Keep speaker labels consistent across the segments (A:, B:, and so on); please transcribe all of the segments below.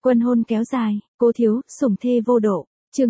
A: Quân hôn kéo dài, cố thiếu, sủng thê vô độ. Chương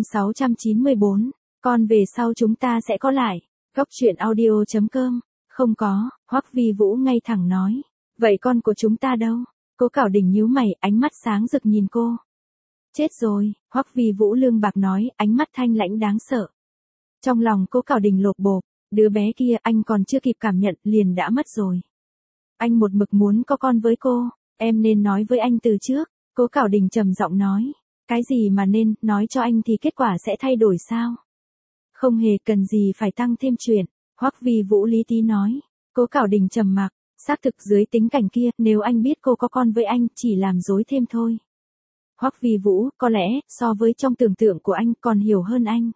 A: 694, con về sau chúng ta sẽ có lại. Góc truyện audio.com. Không có, Hoắc Vi Vũ ngay thẳng nói. Vậy con của chúng ta đâu? Cố Cảo Đình nhíu mày, ánh mắt sáng rực nhìn cô. Chết rồi, Hoắc Vi Vũ lương bạc nói, ánh mắt thanh lãnh đáng sợ. Trong lòng Cố Cảo Đình lột bột, đứa bé kia anh còn chưa kịp cảm nhận liền đã mất rồi. Anh một mực muốn có con với cô, em nên nói với anh từ trước. Cố Cảo Đình trầm giọng nói. Cái gì mà nên, nói cho anh thì kết quả sẽ thay đổi sao? Không hề cần gì phải tăng thêm chuyện. Hoắc Vi Vũ lý tí nói. Cố Cảo Đình trầm mặc, xác thực dưới tính cảnh kia, nếu anh biết cô có con với anh, chỉ làm dối thêm thôi. Hoắc Vi Vũ, có lẽ, so với trong tưởng tượng của anh còn hiểu hơn anh.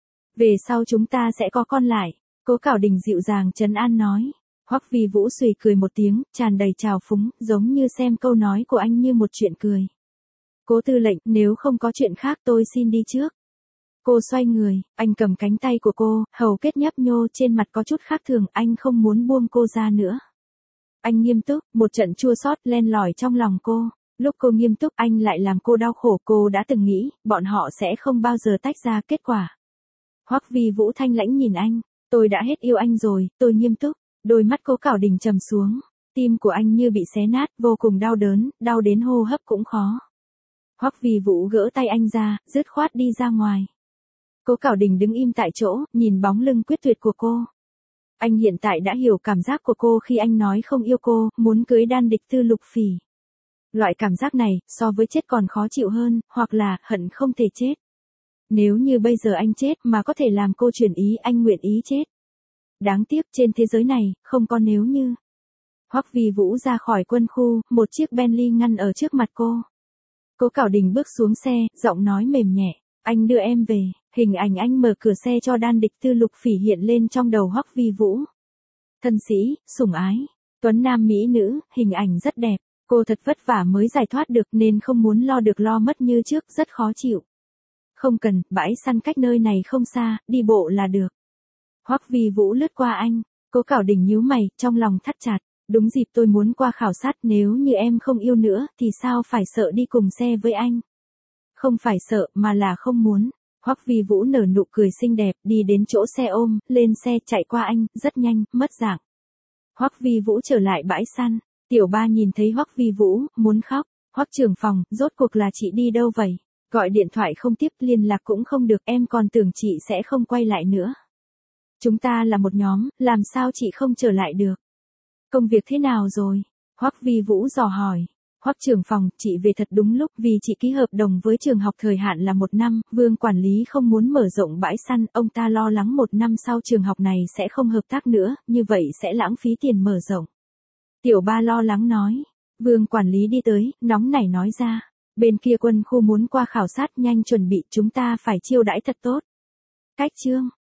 A: Về sau chúng ta sẽ có con lại. Cố Cảo Đình dịu dàng trấn an nói. Hoắc Vi Vũ sùi cười một tiếng, tràn đầy trào phúng, giống như xem câu nói của anh như một chuyện cười. Cố tư lệnh, nếu không có chuyện khác tôi xin đi trước. Cô xoay người, anh cầm cánh tay của cô, hầu kết nhấp nhô trên mặt có chút khác thường, anh không muốn buông cô ra nữa. Anh nghiêm túc, một trận chua xót len lỏi trong lòng cô. Lúc cô nghiêm túc anh lại làm cô đau khổ, cô đã từng nghĩ, bọn họ sẽ không bao giờ tách ra. Kết quả. Hoắc Vi Vũ thanh lãnh nhìn anh, tôi đã hết yêu anh rồi, tôi nghiêm túc. Đôi mắt Cố Cảo Đình trầm xuống, tim của anh như bị xé nát, vô cùng đau đớn, đau đến hô hấp cũng khó. Hoắc Vi Vũ gỡ tay anh ra, dứt khoát đi ra ngoài. Cố Cảo Đình đứng im tại chỗ, nhìn bóng lưng quyết tuyệt của cô. Anh hiện tại đã hiểu cảm giác của cô khi anh nói không yêu cô, muốn cưới đan địch Tư Lục Phỉ. Loại cảm giác này, so với chết còn khó chịu hơn, hoặc là, hận không thể chết. Nếu như bây giờ anh chết mà có thể làm cô chuyển ý, anh nguyện ý chết. Đáng tiếc trên thế giới này, không có nếu như. Hoắc Vi Vũ ra khỏi quân khu, một chiếc Bentley ngăn ở trước mặt cô. Cố Cảo Đình bước xuống xe, giọng nói mềm nhẹ, anh đưa em về. Hình ảnh anh mở cửa xe cho đan địch Tư Lục Phỉ hiện lên trong đầu Hoắc Vi Vũ. Thân sĩ, sủng ái, tuấn nam mỹ nữ, hình ảnh rất đẹp. Cô thật vất vả mới giải thoát được nên không muốn lo được lo mất như trước, rất khó chịu. Không cần, bãi săn cách nơi này không xa, đi bộ là được. Hoắc Vi Vũ lướt qua anh, Cố Cảo Đình nhíu mày, trong lòng thắt chặt. Đúng dịp tôi muốn qua khảo sát, nếu như em không yêu nữa, thì sao phải sợ đi cùng xe với anh? Không phải sợ, mà là không muốn. Hoắc Vi Vũ nở nụ cười xinh đẹp, đi đến chỗ xe ôm, lên xe chạy qua anh, rất nhanh, mất dạng. Hoắc Vi Vũ trở lại bãi săn, Tiểu Ba nhìn thấy Hoắc Vi Vũ, muốn khóc. Hoắc trưởng phòng, rốt cuộc là chị đi đâu vậy? Gọi điện thoại không tiếp, liên lạc cũng không được, em còn tưởng chị sẽ không quay lại nữa. Chúng ta là một nhóm, làm sao chị không trở lại được? Công việc thế nào rồi? Hoắc Vi Vũ dò hỏi. Hoắc trưởng phòng, chị về thật đúng lúc, vì chị ký hợp đồng với trường học thời hạn là 1 năm, Vương quản lý không muốn mở rộng bãi săn, ông ta lo lắng 1 năm sau trường học này sẽ không hợp tác nữa, như vậy sẽ lãng phí tiền mở rộng. Tiểu Ba lo lắng nói. Vương quản lý đi tới, nóng nảy nói ra. Bên kia quân khu muốn qua khảo sát, nhanh chuẩn bị, chúng ta phải chiêu đãi thật tốt. Cách chương.